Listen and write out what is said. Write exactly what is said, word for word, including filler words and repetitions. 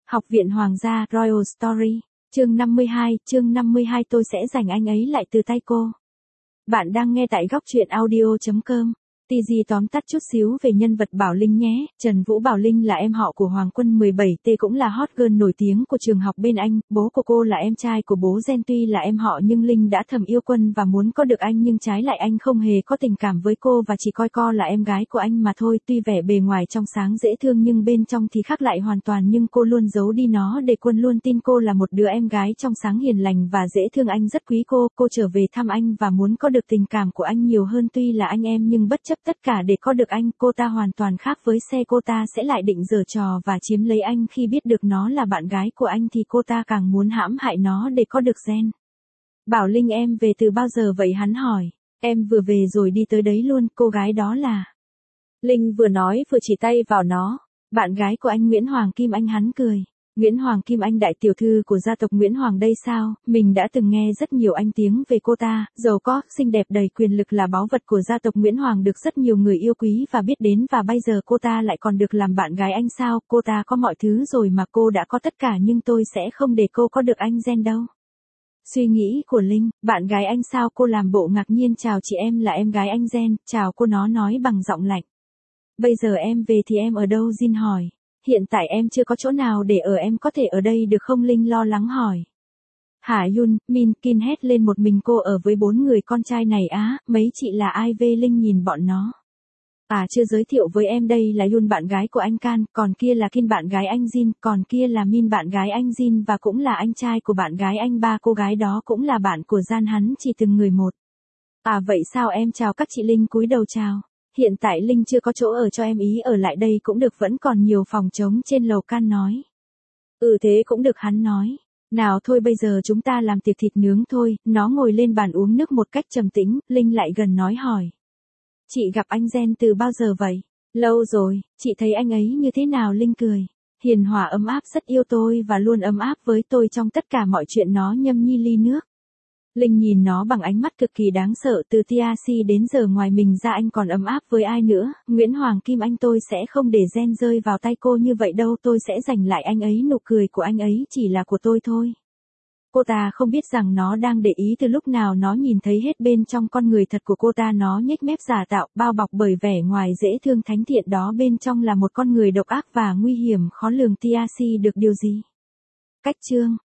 Học viện Hoàng gia, Royal Story, chương năm mươi hai, chương năm mươi hai tôi sẽ giành anh ấy lại từ tay cô. Bạn đang nghe tại góc truyện audio chấm com. tê giê tóm tắt chút xíu về nhân vật Bảo Linh nhé. Trần Vũ Bảo Linh là em họ của Hoàng Quân mười bảy T, cũng là hot girl nổi tiếng của trường học bên anh. Bố của cô là em trai của bố Gen, tuy là em họ nhưng Linh đã thầm yêu Quân và muốn có được anh, nhưng trái lại anh không hề có tình cảm với cô và chỉ coi cô là em gái của anh mà thôi. Tuy vẻ bề ngoài trong sáng dễ thương nhưng bên trong thì khác lại hoàn toàn, nhưng cô luôn giấu đi nó để Quân luôn tin cô là một đứa em gái trong sáng hiền lành và dễ thương. Anh rất quý cô, cô trở về thăm anh và muốn có được tình cảm của anh nhiều hơn. Tuy là anh em nhưng bất chấp tất cả để có được anh, cô ta hoàn toàn khác với xe. Cô ta sẽ lại định giở trò và chiếm lấy anh. Khi biết được nó là bạn gái của anh thì cô ta càng muốn hãm hại nó để có được Gen. Bảo Linh, em về từ bao giờ vậy? Hắn hỏi. Em vừa về rồi đi tới đấy luôn. Cô gái đó là... Linh vừa nói vừa chỉ tay vào nó. Bạn gái của anh Nguyễn Hoàng Kim Anh. Hắn cười. Nguyễn Hoàng Kim Anh, đại tiểu thư của gia tộc Nguyễn Hoàng đây sao? Mình đã từng nghe rất nhiều anh tiếng về cô ta, giàu có, xinh đẹp, đầy quyền lực, là báu vật của gia tộc Nguyễn Hoàng, được rất nhiều người yêu quý và biết đến, và bây giờ cô ta lại còn được làm bạn gái anh sao? Cô ta có mọi thứ rồi mà, cô đã có tất cả, nhưng tôi sẽ không để cô có được anh Gen đâu. Suy nghĩ của Linh. Bạn gái anh sao? Cô làm bộ ngạc nhiên. Chào chị, em là em gái anh Gen. Chào cô, nó nói bằng giọng lạnh. Bây giờ em về thì em ở đâu? Jin hỏi. Hiện tại em chưa có chỗ nào để ở, em có thể ở đây được không? Linh lo lắng hỏi. Hả? Yun, Min, Kin hét lên. Một mình cô ở với bốn người con trai này á? Mấy chị là ai? Về Linh nhìn bọn nó. À, chưa giới thiệu với em, đây là Yun, bạn gái của anh Can, còn kia là Kin, bạn gái anh Jin, còn kia là Min, bạn gái anh Jin, và cũng là anh trai của bạn gái anh. Ba cô gái đó cũng là bạn của Gian. Hắn chỉ từng người một. À vậy sao? Em chào các chị. Linh cúi đầu chào. Hiện tại Linh chưa có chỗ ở cho em, ý ở lại đây cũng được, vẫn còn nhiều phòng trống trên lầu. Can nói. Ừ thế cũng được, hắn nói. Nào thôi, bây giờ chúng ta làm tiệc thịt nướng thôi. Nó ngồi lên bàn uống nước một cách trầm tĩnh. Linh lại gần nói hỏi. Chị gặp anh Gen từ bao giờ vậy? Lâu rồi. Chị thấy anh ấy như thế nào? Linh cười. Hiền hòa, ấm áp, rất yêu tôi và luôn ấm áp với tôi trong tất cả mọi chuyện. Nó nhâm nhi ly nước. Linh nhìn nó bằng ánh mắt cực kỳ đáng sợ. Từ tê a xê đến giờ ngoài mình ra anh còn ấm áp với ai nữa? Nguyễn Hoàng Kim Anh, tôi sẽ không để Gen rơi vào tay cô như vậy đâu. Tôi sẽ giành lại anh ấy. Nụ cười của anh ấy chỉ là của tôi thôi. Cô ta không biết rằng nó đang để ý từ lúc nào. Nó nhìn thấy hết bên trong con người thật của cô ta. Nó nhếch mép giả tạo, bao bọc bởi vẻ ngoài dễ thương thánh thiện đó, bên trong là một con người độc ác và nguy hiểm khó lường. tê a xê được điều gì? Cách chương